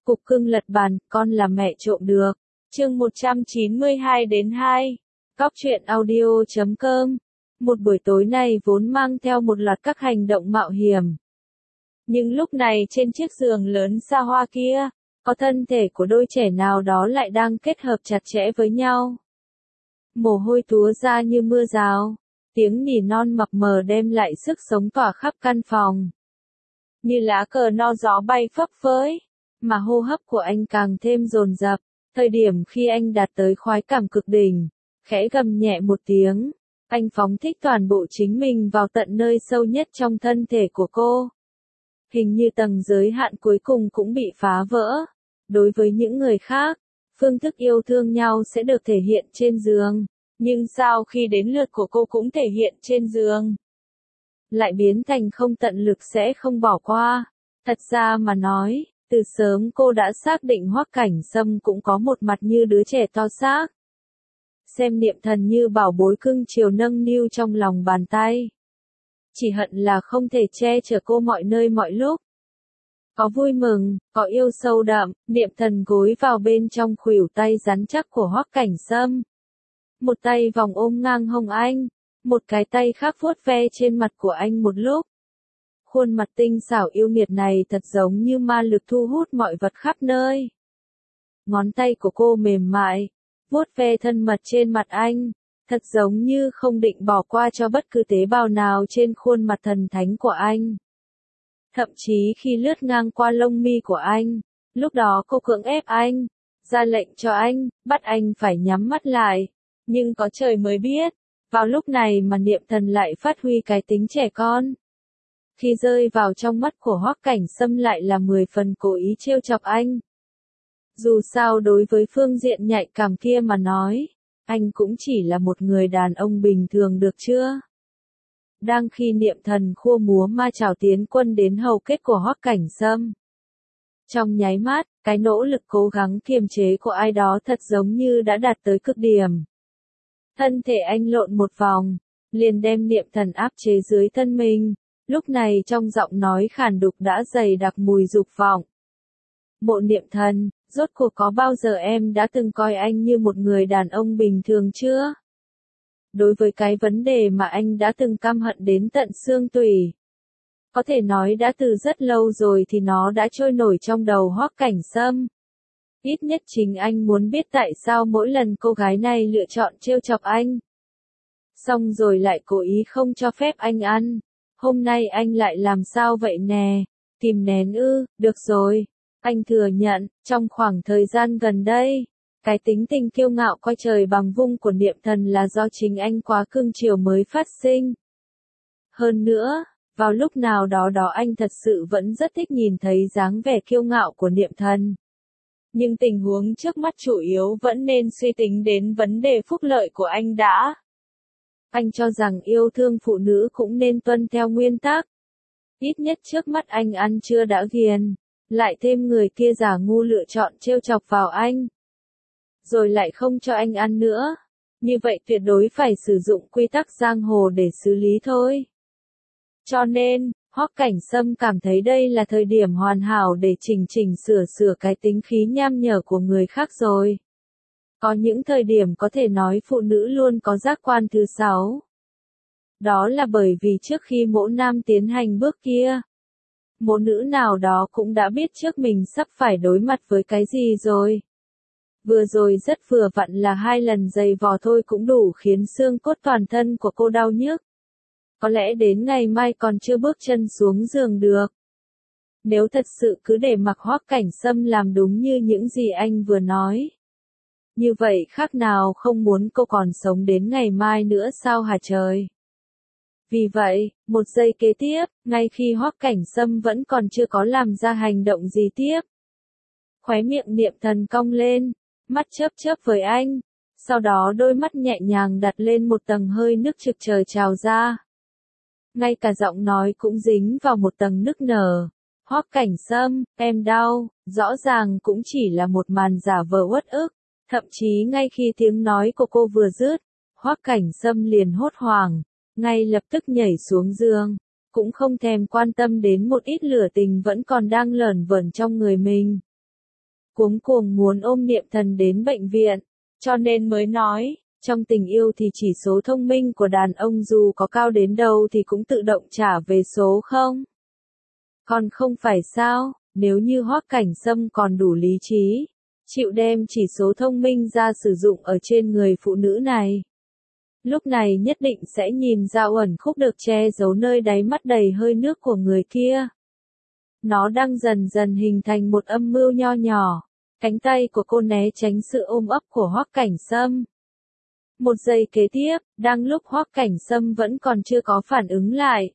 Cục cưng lật bàn, con là mẹ trộm được. Chương 192-2. Cóc truyện audio.com. Một buổi tối này vốn mang theo một loạt các hành động mạo hiểm. Nhưng lúc này trên chiếc giường lớn xa hoa kia, có thân thể của đôi trẻ nào đó lại đang kết hợp chặt chẽ với nhau. Mồ hôi túa ra như mưa rào, tiếng nỉ non mập mờ đem lại sức sống tỏa khắp căn phòng. Như lá cờ no gió bay phấp phới, mà hô hấp của anh càng thêm dồn dập, thời điểm khi anh đạt tới khoái cảm cực đỉnh, khẽ gầm nhẹ một tiếng, anh phóng thích toàn bộ chính mình vào tận nơi sâu nhất trong thân thể của cô. Hình như tầng giới hạn cuối cùng cũng bị phá vỡ. Đối với những người khác, phương thức yêu thương nhau sẽ được thể hiện trên giường, nhưng sau khi đến lượt của cô cũng thể hiện trên giường, lại biến thành không tận lực sẽ không bỏ qua. Thật ra mà nói, từ sớm cô đã xác định Hoắc Cảnh Sâm cũng có một mặt như đứa trẻ to xác. Xem Niệm Thần như bảo bối cưng chiều nâng niu trong lòng bàn tay. Chỉ hận là không thể che chở cô mọi nơi mọi lúc. Có vui mừng, có yêu sâu đậm, Niệm Thần gối vào bên trong khuỷu tay rắn chắc của Hoắc Cảnh Sâm. Một tay vòng ôm ngang hông anh, một cái tay khác vuốt ve trên mặt của anh một lúc. Khuôn mặt tinh xảo yêu nghiệt này thật giống như ma lực thu hút mọi vật khắp nơi. Ngón tay của cô mềm mại, vuốt ve thân mật trên mặt anh, thật giống như không định bỏ qua cho bất cứ tế bào nào trên khuôn mặt thần thánh của anh. Thậm chí khi lướt ngang qua lông mi của anh, lúc đó cô cưỡng ép anh, ra lệnh cho anh, bắt anh phải nhắm mắt lại. Nhưng có trời mới biết, vào lúc này mà Niệm Thần lại phát huy cái tính trẻ con. Khi rơi vào trong mắt của Hoắc Cảnh Sâm lại là 10 phần cố ý trêu chọc anh. Dù sao đối với phương diện nhạy cảm kia mà nói, anh cũng chỉ là một người đàn ông bình thường được chưa? Đang khi Niệm Thần khua múa ma chảo tiến quân đến hầu kết của Hoắc Cảnh Sâm. Trong nháy mắt, cái nỗ lực cố gắng kiềm chế của ai đó thật giống như đã đạt tới cực điểm. Thân thể anh lộn một vòng, liền đem Niệm Thần áp chế dưới thân mình, lúc này trong giọng nói khàn đục đã dày đặc mùi dục vọng. Mộ Niệm Thần, rốt cuộc có bao giờ em đã từng coi anh như một người đàn ông bình thường chưa? Đối với cái vấn đề mà anh đã từng căm hận đến tận xương tủy, có thể nói đã từ rất lâu rồi thì nó đã trôi nổi trong đầu Hoắc Cảnh Sâm. Ít nhất chính anh muốn biết tại sao mỗi lần cô gái này lựa chọn trêu chọc anh. Xong rồi lại cố ý không cho phép anh ăn. Hôm nay anh lại làm sao vậy nè? Kìm nén ư? Được rồi. Anh thừa nhận, trong khoảng thời gian gần đây, cái tính tình kiêu ngạo coi trời bằng vung của Niệm Thần là do chính anh quá cưng chiều mới phát sinh. Hơn nữa, vào lúc nào đó anh thật sự vẫn rất thích nhìn thấy dáng vẻ kiêu ngạo của Niệm Thần. Nhưng tình huống trước mắt chủ yếu vẫn nên suy tính đến vấn đề phúc lợi của anh đã. Anh cho rằng yêu thương phụ nữ cũng nên tuân theo nguyên tắc. Ít nhất trước mắt anh ăn chưa đã ghiền, lại thêm người kia giả ngu lựa chọn trêu chọc vào anh. Rồi lại không cho anh ăn nữa. Như vậy tuyệt đối phải sử dụng quy tắc giang hồ để xử lý thôi. Cho nên, Hoắc Cảnh Sâm cảm thấy đây là thời điểm hoàn hảo để chỉnh sửa cái tính khí nham nhở của người khác rồi. Có những thời điểm có thể nói phụ nữ luôn có giác quan thứ 6. Đó là bởi vì trước khi mỗi nam tiến hành bước kia, mỗi nữ nào đó cũng đã biết trước mình sắp phải đối mặt với cái gì rồi. Vừa rồi rất vừa vặn là 2 lần giày vò thôi cũng đủ khiến xương cốt toàn thân của cô đau nhức. Có lẽ đến ngày mai còn chưa bước chân xuống giường được. Nếu thật sự cứ để mặc Hoắc Cảnh Sâm làm đúng như những gì anh vừa nói, như vậy khác nào không muốn cô còn sống đến ngày mai nữa sao hả trời? Vì vậy, một giây kế tiếp, ngay khi Hoắc Cảnh Sâm vẫn còn chưa có làm ra hành động gì tiếp, khóe miệng Niệm Thần cong lên, mắt chớp với anh, sau đó đôi mắt nhẹ nhàng đặt lên một tầng hơi nước trực trời trào ra. Ngay cả giọng nói cũng dính vào một tầng nức nở. Hoắc Cảnh Sâm, em đau, rõ ràng cũng chỉ là một màn giả vờ uất ức. Thậm chí ngay khi tiếng nói của cô vừa dứt, Hoắc Cảnh Sâm liền hốt hoảng, ngay lập tức nhảy xuống giường, cũng không thèm quan tâm đến một ít lửa tình vẫn còn đang lởn vởn trong người mình. cuống cuồng muốn ôm Niệm Thần đến bệnh viện, cho nên mới nói, trong tình yêu thì chỉ số thông minh của đàn ông dù có cao đến đâu thì cũng tự động trả về số không. Còn không phải sao, nếu như Hoắc Cảnh Sâm còn đủ lý trí, chịu đem chỉ số thông minh ra sử dụng ở trên người phụ nữ này. Lúc này nhất định sẽ nhìn ra uẩn khúc được che giấu nơi đáy mắt đầy hơi nước của người kia. Nó đang dần dần hình thành một âm mưu nho nhỏ. Cánh tay của cô né tránh sự ôm ấp của Hoắc Cảnh Sâm. Một giây kế tiếp, đang lúc Hoắc Cảnh Sâm vẫn còn chưa có phản ứng lại,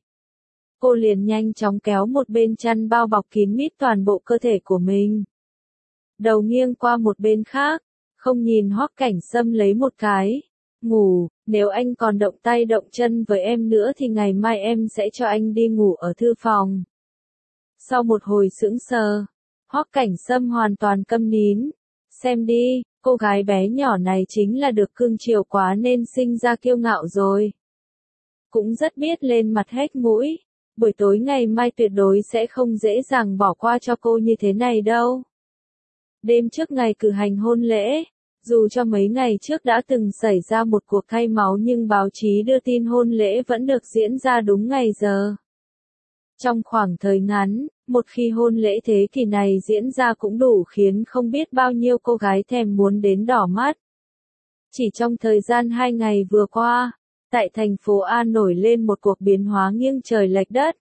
cô liền nhanh chóng kéo một bên chăn bao bọc kín mít toàn bộ cơ thể của mình. Đầu nghiêng qua một bên khác, không nhìn Hoắc Cảnh Sâm lấy một cái. Ngủ, nếu anh còn động tay động chân với em nữa thì ngày mai em sẽ cho anh đi ngủ ở thư phòng. Sau một hồi sững sờ, Hoắc Cảnh Sâm hoàn toàn câm nín. Xem đi, cô gái bé nhỏ này chính là được cưng chiều quá nên sinh ra kiêu ngạo rồi. Cũng rất biết lên mặt hết mũi. Buổi tối ngày mai tuyệt đối sẽ không dễ dàng bỏ qua cho cô như thế này đâu. Đêm trước ngày cử hành hôn lễ, dù cho mấy ngày trước đã từng xảy ra một cuộc thay máu nhưng báo chí đưa tin hôn lễ vẫn được diễn ra đúng ngày giờ. Trong khoảng thời ngắn, một khi hôn lễ thế kỷ này diễn ra cũng đủ khiến không biết bao nhiêu cô gái thèm muốn đến đỏ mắt. Chỉ trong thời gian 2 ngày vừa qua, tại thành phố A nổi lên một cuộc biến hóa nghiêng trời lệch đất.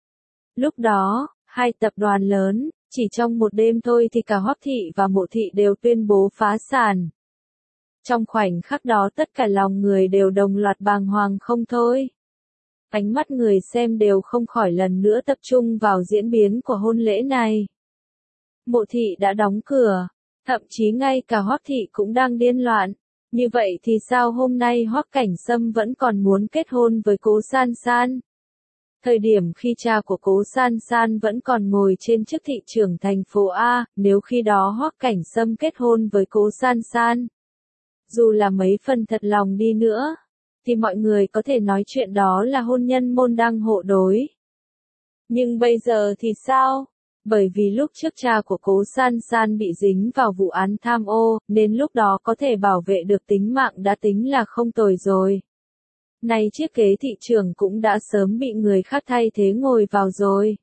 Lúc đó, hai tập đoàn lớn, chỉ trong một đêm thôi thì cả Hoắc Thị và Mộ Thị đều tuyên bố phá sản. Trong khoảnh khắc đó tất cả lòng người đều đồng loạt bàng hoàng không thôi. Ánh mắt người xem đều không khỏi lần nữa tập trung vào diễn biến của hôn lễ này. Mộ Thị đã đóng cửa, thậm chí ngay cả Hoắc Thị cũng đang điên loạn. Như vậy thì sao hôm nay Hoắc Cảnh Sâm vẫn còn muốn kết hôn với Cố San San? Thời điểm khi cha của Cố San San vẫn còn ngồi trên chức thị trưởng thành phố A, nếu khi đó Hoắc Cảnh Sâm kết hôn với Cố San San, dù là mấy phần thật lòng đi nữa, thì mọi người có thể nói chuyện đó là hôn nhân môn đăng hộ đối. Nhưng bây giờ thì sao? Bởi vì lúc trước cha của Cố San San bị dính vào vụ án tham ô, nên lúc đó có thể bảo vệ được tính mạng đã tính là không tồi rồi. Nay chiếc ghế thị trưởng cũng đã sớm bị người khác thay thế ngồi vào rồi.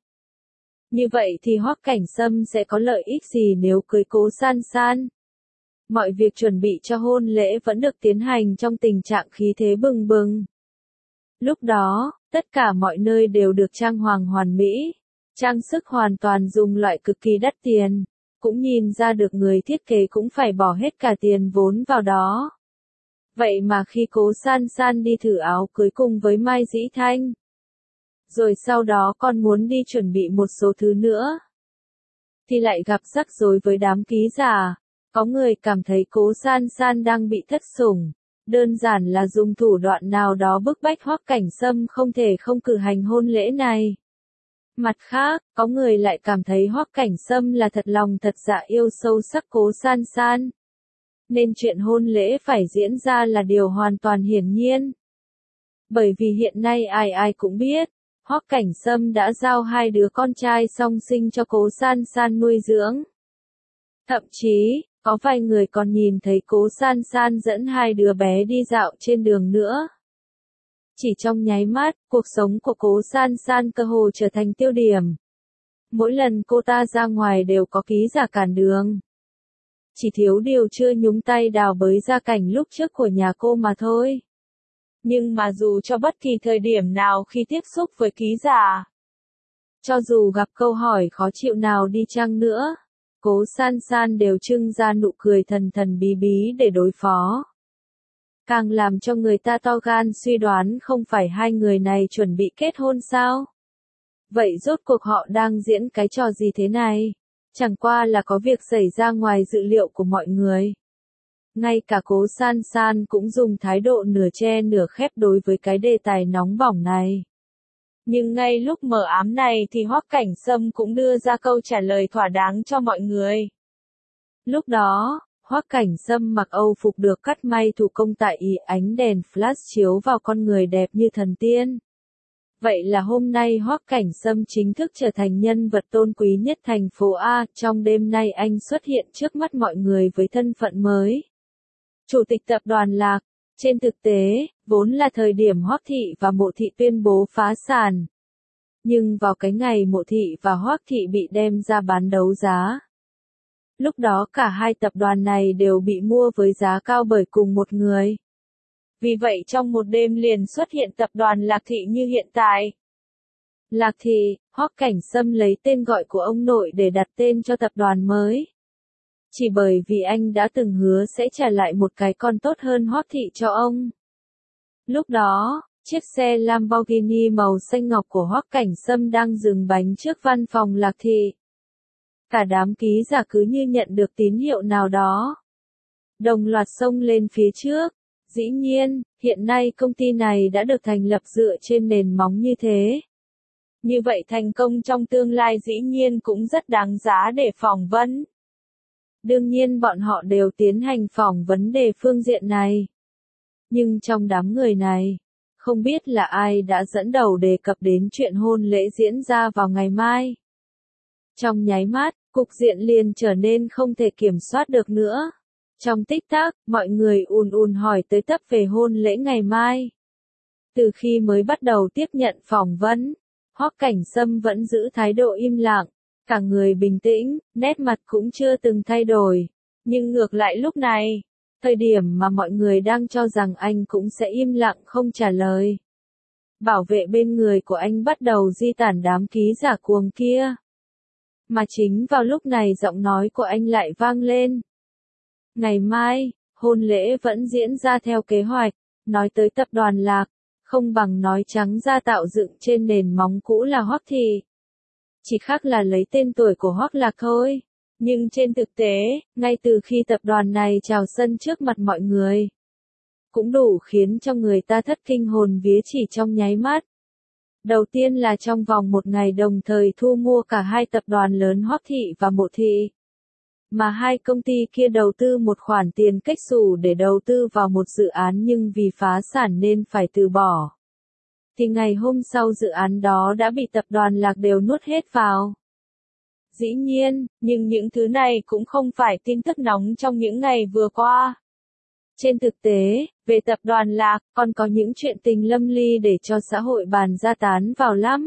Như vậy thì Hoắc Cảnh Sâm sẽ có lợi ích gì nếu cưới Cố San San? Mọi việc chuẩn bị cho hôn lễ vẫn được tiến hành trong tình trạng khí thế bừng bừng. Lúc đó, tất cả mọi nơi đều được trang hoàng hoàn mỹ, trang sức hoàn toàn dùng loại cực kỳ đắt tiền, cũng nhìn ra được người thiết kế cũng phải bỏ hết cả tiền vốn vào đó. Vậy mà khi Cố San San đi thử áo cưới cùng với Mai Dĩ Thanh, rồi sau đó còn muốn đi chuẩn bị một số thứ nữa, thì lại gặp rắc rối với đám ký giả. Có người cảm thấy Cố San San đang bị thất sủng, đơn giản là dùng thủ đoạn nào đó bức bách Hoắc Cảnh Sâm không thể không cử hành hôn lễ này. Mặt khác, có người lại cảm thấy Hoắc Cảnh Sâm là thật lòng thật dạ yêu sâu sắc Cố San San, nên chuyện hôn lễ phải diễn ra là điều hoàn toàn hiển nhiên. Bởi vì hiện nay ai ai cũng biết, Hoắc Cảnh Sâm đã giao 2 đứa con trai song sinh cho Cố San San nuôi dưỡng. Thậm chí, có vài người còn nhìn thấy Cố San San dẫn 2 đứa bé đi dạo trên đường nữa. Chỉ trong nháy mắt, cuộc sống của Cố San San cơ hồ trở thành tiêu điểm. Mỗi lần cô ta ra ngoài đều có ký giả cản đường. Chỉ thiếu điều chưa nhúng tay đào bới gia cảnh lúc trước của nhà cô mà thôi. Nhưng mà dù cho bất kỳ thời điểm nào khi tiếp xúc với ký giả, cho dù gặp câu hỏi khó chịu nào đi chăng nữa, Cố San San đều trưng ra nụ cười thần thần bí bí để đối phó. Càng làm cho người ta to gan suy đoán không phải hai người này chuẩn bị kết hôn sao? Vậy rốt cuộc họ đang diễn cái trò gì thế này? Chẳng qua là có việc xảy ra ngoài dự liệu của mọi người. Ngay cả Cố San San cũng dùng thái độ nửa che nửa khép đối với cái đề tài nóng bỏng này. Nhưng ngay lúc mờ ám này thì Hoắc Cảnh Sâm cũng đưa ra câu trả lời thỏa đáng cho mọi người. Lúc đó, Hoắc Cảnh Sâm mặc Âu phục được cắt may thủ công tại ý, ánh đèn flash chiếu vào con người đẹp như thần tiên. Vậy là hôm nay Hoắc Cảnh Sâm chính thức trở thành nhân vật tôn quý nhất thành phố A, trong đêm nay anh xuất hiện trước mắt mọi người với thân phận mới. Chủ tịch tập đoàn Lạc. Trên thực tế, vốn là thời điểm Hoắc Thị và Mộ Thị tuyên bố phá sản. Nhưng vào cái ngày Mộ Thị và Hoắc Thị bị đem ra bán đấu giá. Lúc đó cả hai tập đoàn này đều bị mua với giá cao bởi cùng một người. Vì vậy trong một đêm liền xuất hiện tập đoàn Lạc Thị như hiện tại. Lạc Thị, Hoắc Cảnh Sâm lấy tên gọi của ông nội để đặt tên cho tập đoàn mới. Chỉ bởi vì anh đã từng hứa sẽ trả lại một cái con tốt hơn Hoắc Thị cho ông. Lúc đó, chiếc xe Lamborghini màu xanh ngọc của Hoắc Cảnh Sâm đang dừng bánh trước văn phòng Lạc Thị. Cả đám ký giả cứ như nhận được tín hiệu nào đó. Đồng loạt xông lên phía trước. Dĩ nhiên, hiện nay công ty này đã được thành lập dựa trên nền móng như thế. Như vậy thành công trong tương lai dĩ nhiên cũng rất đáng giá để phỏng vấn. Đương nhiên bọn họ đều tiến hành phỏng vấn đề phương diện này. Nhưng trong đám người này, không biết là ai đã dẫn đầu đề cập đến chuyện hôn lễ diễn ra vào ngày mai. Trong nháy mắt, cục diện liền trở nên không thể kiểm soát được nữa. Trong tích tắc, mọi người ùn hỏi tới tấp về hôn lễ ngày mai. Từ khi mới bắt đầu tiếp nhận phỏng vấn, Hoắc Cảnh Sâm vẫn giữ thái độ im lặng, cả người bình tĩnh, nét mặt cũng chưa từng thay đổi. Nhưng ngược lại lúc này, thời điểm mà mọi người đang cho rằng anh cũng sẽ im lặng không trả lời. Bảo vệ bên người của anh bắt đầu di tản đám ký giả cuồng kia. Mà chính vào lúc này giọng nói của anh lại vang lên. Ngày mai, hôn lễ vẫn diễn ra theo kế hoạch, nói tới tập đoàn Lạc, không bằng nói trắng ra tạo dựng trên nền móng cũ là Hoắc Thị. Chỉ khác là lấy tên tuổi của Hoắc Lạc thôi. Nhưng trên thực tế, ngay từ khi tập đoàn này chào sân trước mặt mọi người, cũng đủ khiến cho người ta thất kinh hồn vía chỉ trong nháy mắt. Đầu tiên là trong vòng một ngày đồng thời thu mua cả hai tập đoàn lớn Hoắc Thị và Mộ Thị. Mà hai công ty kia đầu tư một khoản tiền kếch xù để đầu tư vào một dự án nhưng vì phá sản nên phải từ bỏ. Thì ngày hôm sau dự án đó đã bị tập đoàn Lạc đều nuốt hết vào. Dĩ nhiên, nhưng những thứ này cũng không phải tin tức nóng trong những ngày vừa qua. Trên thực tế, về tập đoàn Lạc, còn có những chuyện tình lâm ly để cho xã hội bàn ra tán vào lắm.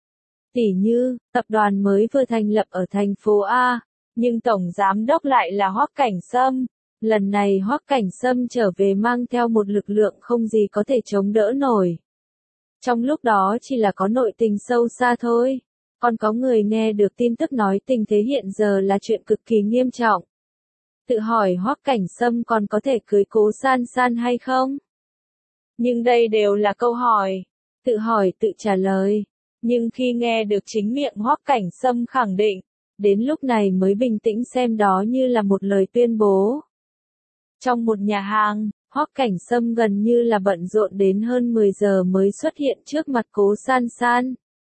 Tỉ như, tập đoàn mới vừa thành lập ở thành phố A, nhưng tổng giám đốc lại là Hoắc Cảnh Sâm. Lần này Hoắc Cảnh Sâm trở về mang theo một lực lượng không gì có thể chống đỡ nổi. Trong lúc đó chỉ là có nội tình sâu xa thôi. Còn có người nghe được tin tức nói tình thế hiện giờ là chuyện cực kỳ nghiêm trọng. Tự hỏi Hoắc Cảnh Sâm còn có thể cưới Cố San San hay không? Nhưng đây đều là câu hỏi. Tự hỏi tự trả lời. Nhưng khi nghe được chính miệng Hoắc Cảnh Sâm khẳng định, đến lúc này mới bình tĩnh xem đó như là một lời tuyên bố. Trong một nhà hàng, Hoắc Cảnh Sâm gần như là bận rộn đến hơn 10 giờ mới xuất hiện trước mặt Cố San San.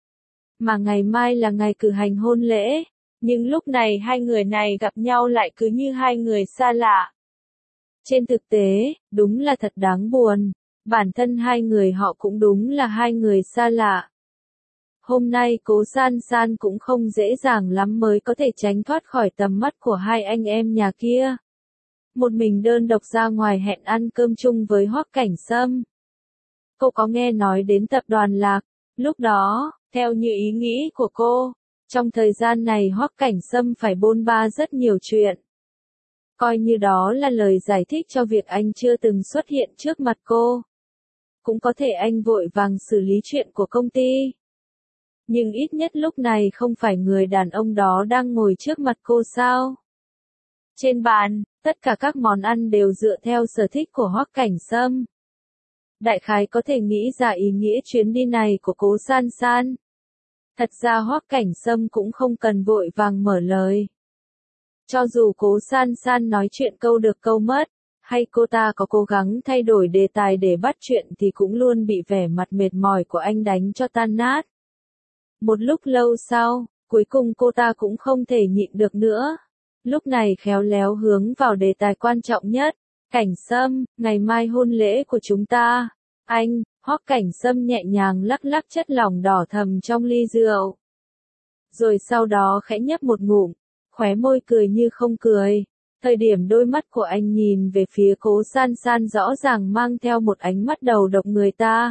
Mà ngày mai là ngày cử hành hôn lễ, nhưng lúc này hai người này gặp nhau lại cứ như hai người xa lạ. Trên thực tế, đúng là thật đáng buồn, bản thân hai người họ cũng đúng là hai người xa lạ. Hôm nay Cố San San cũng không dễ dàng lắm mới có thể tránh thoát khỏi tầm mắt của hai anh em nhà kia. Một mình đơn độc ra ngoài hẹn ăn cơm chung với Hoắc Cảnh Sâm. Cô có nghe nói đến tập đoàn Lạc, lúc đó, theo như ý nghĩ của cô, trong thời gian này Hoắc Cảnh Sâm phải bôn ba rất nhiều chuyện. Coi như đó là lời giải thích cho việc anh chưa từng xuất hiện trước mặt cô. Cũng có thể anh vội vàng xử lý chuyện của công ty. Nhưng ít nhất lúc này không phải người đàn ông đó đang ngồi trước mặt cô sao? Trên bàn, tất cả các món ăn đều dựa theo sở thích của Hoắc Cảnh Sâm. Đại khái có thể nghĩ ra ý nghĩa chuyến đi này của Cố San San. Thật ra Hoắc Cảnh Sâm cũng không cần vội vàng mở lời. Cho dù Cố San San nói chuyện câu được câu mất, hay cô ta có cố gắng thay đổi đề tài để bắt chuyện thì cũng luôn bị vẻ mặt mệt mỏi của anh đánh cho tan nát. Một lúc lâu sau, cuối cùng cô ta cũng không thể nhịn được nữa. Lúc này khéo léo hướng vào đề tài quan trọng nhất. Cảnh Sâm, ngày mai hôn lễ của chúng ta. Anh, Hoắc Cảnh Sâm nhẹ nhàng lắc lắc chất lỏng đỏ thầm trong ly rượu. Rồi sau đó khẽ nhấp một ngụm, khóe môi cười như không cười. Thời điểm đôi mắt của anh nhìn về phía Cố San San rõ ràng mang theo một ánh mắt đầu độc người ta.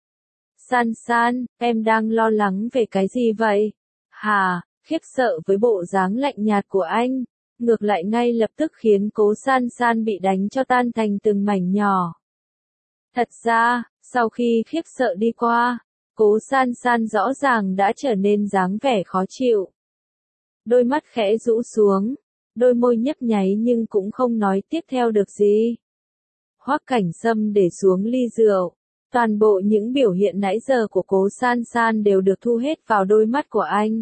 San San, em đang lo lắng về cái gì vậy? Hà, khiếp sợ với bộ dáng lạnh nhạt của anh, ngược lại ngay lập tức khiến Cố San San bị đánh cho tan thành từng mảnh nhỏ. Thật ra, sau khi khiếp sợ đi qua, Cố San San rõ ràng đã trở nên dáng vẻ khó chịu. Đôi mắt khẽ rũ xuống, đôi môi nhấp nháy nhưng cũng không nói tiếp theo được gì. Hoắc Cảnh Sâm để xuống ly rượu, toàn bộ những biểu hiện nãy giờ của Cố San San đều được thu hết vào đôi mắt của anh.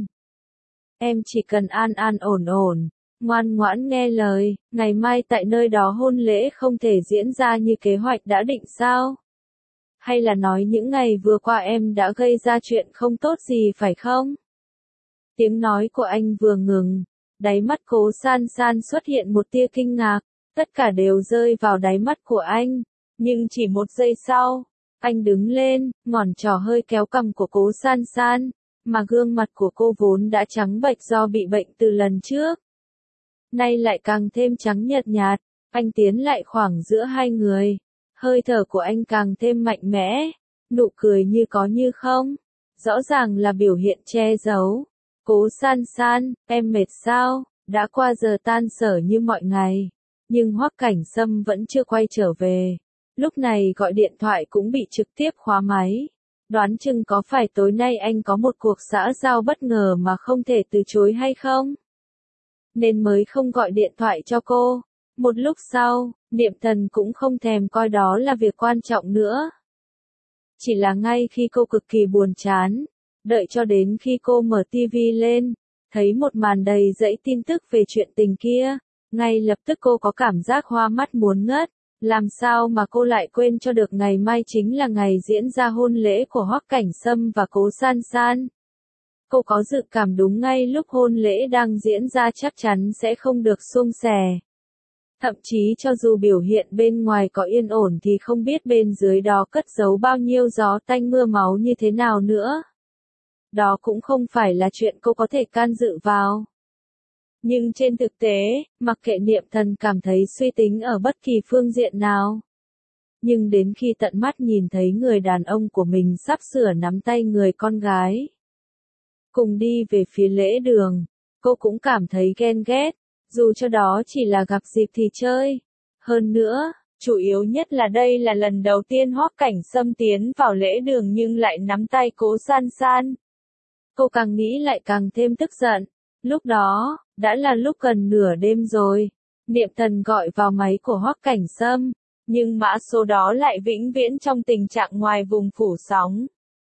Em chỉ cần an an ổn ổn, ngoan ngoãn nghe lời, ngày mai tại nơi đó hôn lễ không thể diễn ra như kế hoạch đã định sao? Hay là nói những ngày vừa qua em đã gây ra chuyện không tốt gì phải không? Tiếng nói của anh vừa ngừng, đáy mắt Cố San San xuất hiện một tia kinh ngạc, tất cả đều rơi vào đáy mắt của anh, nhưng chỉ một giây sau, anh đứng lên, ngón trỏ hơi kéo cằm của Cố San San, mà gương mặt của cô vốn đã trắng bệch do bị bệnh từ lần trước. Nay lại càng thêm trắng nhợt nhạt, anh tiến lại khoảng giữa hai người, hơi thở của anh càng thêm mạnh mẽ, nụ cười như có như không, rõ ràng là biểu hiện che giấu. Cố San San, em mệt sao? Đã qua giờ tan sở như mọi ngày, nhưng Hoắc Cảnh Sâm vẫn chưa quay trở về. Lúc này gọi điện thoại cũng bị trực tiếp khóa máy. Đoán chừng có phải tối nay anh có một cuộc xã giao bất ngờ mà không thể từ chối hay không? Nên mới không gọi điện thoại cho cô. Một lúc sau, Niệm Thần cũng không thèm coi đó là việc quan trọng nữa. Chỉ là ngay khi cô cực kỳ buồn chán, đợi cho đến khi cô mở tivi lên, thấy một màn đầy dẫy tin tức về chuyện tình kia, ngay lập tức cô có cảm giác hoa mắt muốn ngất. Làm sao mà cô lại quên cho được ngày mai chính là ngày diễn ra hôn lễ của Hoắc Cảnh Sâm và Cố San San. Cô có dự cảm đúng ngay lúc hôn lễ đang diễn ra chắc chắn sẽ không được suôn sẻ. Thậm chí cho dù biểu hiện bên ngoài có yên ổn thì không biết bên dưới đó cất giấu bao nhiêu gió tanh mưa máu như thế nào nữa. Đó cũng không phải là chuyện cô có thể can dự vào. Nhưng trên thực tế, mặc kệ Niệm Thần cảm thấy suy tính ở bất kỳ phương diện nào. Nhưng đến khi tận mắt nhìn thấy người đàn ông của mình sắp sửa nắm tay người con gái, cùng đi về phía lễ đường, cô cũng cảm thấy ghen ghét, dù cho đó chỉ là gặp dịp thì chơi. Hơn nữa, chủ yếu nhất là đây là lần đầu tiên Hoắc Cảnh Sâm tiến vào lễ đường nhưng lại nắm tay Cố San San. Cô càng nghĩ lại càng thêm tức giận. Lúc đó, đã là lúc gần nửa đêm rồi. Niệm Thần gọi vào máy của Hoắc Cảnh Sâm, nhưng mã số đó lại vĩnh viễn trong tình trạng ngoài vùng phủ sóng.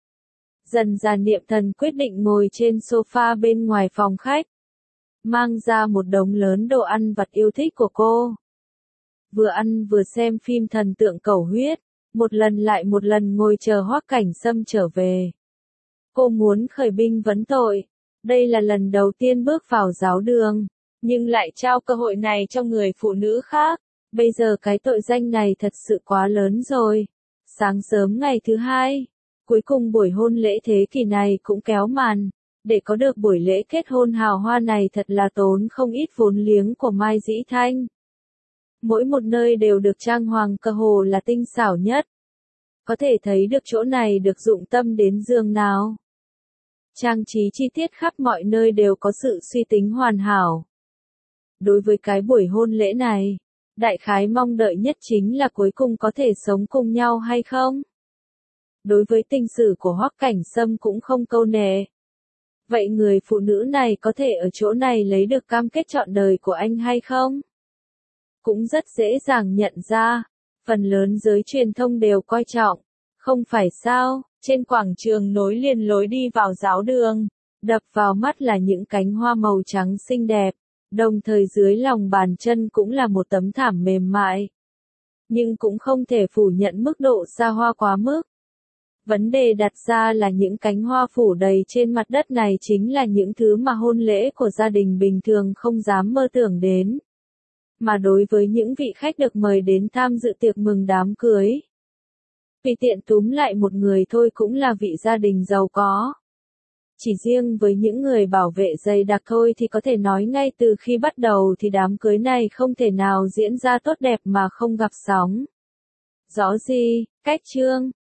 Dần dần Niệm Thần quyết định ngồi trên sofa bên ngoài phòng khách, mang ra một đống lớn đồ ăn vặt yêu thích của cô. Vừa ăn vừa xem phim thần tượng cầu huyết, một lần lại một lần ngồi chờ Hoắc Cảnh Sâm trở về. Cô muốn khởi binh vấn tội. Đây là lần đầu tiên bước vào giáo đường, nhưng lại trao cơ hội này cho người phụ nữ khác. Bây giờ cái tội danh này thật sự quá lớn rồi. Sáng sớm ngày thứ hai, cuối cùng buổi hôn lễ thế kỷ này cũng kéo màn. Để có được buổi lễ kết hôn hào hoa này thật là tốn không ít vốn liếng của Mai Dĩ Thanh. Mỗi một nơi đều được trang hoàng cơ hồ là tinh xảo nhất. Có thể thấy được chỗ này được dụng tâm đến giường nào. Trang trí chi tiết khắp mọi nơi đều có sự suy tính hoàn hảo. Đối với cái buổi hôn lễ này, đại khái mong đợi nhất chính là cuối cùng có thể sống cùng nhau hay không. Đối với tình sử của Hoắc Cảnh Sâm cũng không câu nệ. Vậy người phụ nữ này có thể ở chỗ này lấy được cam kết trọn đời của anh hay không? Cũng rất dễ dàng nhận ra, phần lớn giới truyền thông đều coi trọng, không phải sao? Trên quảng trường nối liền lối đi vào giáo đường, đập vào mắt là những cánh hoa màu trắng xinh đẹp, đồng thời dưới lòng bàn chân cũng là một tấm thảm mềm mại. Nhưng cũng không thể phủ nhận mức độ xa hoa quá mức. Vấn đề đặt ra là những cánh hoa phủ đầy trên mặt đất này chính là những thứ mà hôn lễ của gia đình bình thường không dám mơ tưởng đến. Mà đối với những vị khách được mời đến tham dự tiệc mừng đám cưới, Vì tiện túm lại một người thôi cũng là vị gia đình giàu có. Chỉ riêng với những người bảo vệ dày đặc thôi thì có thể nói ngay từ khi bắt đầu thì đám cưới này không thể nào diễn ra tốt đẹp mà không gặp sóng. Rõ gì, cách chương.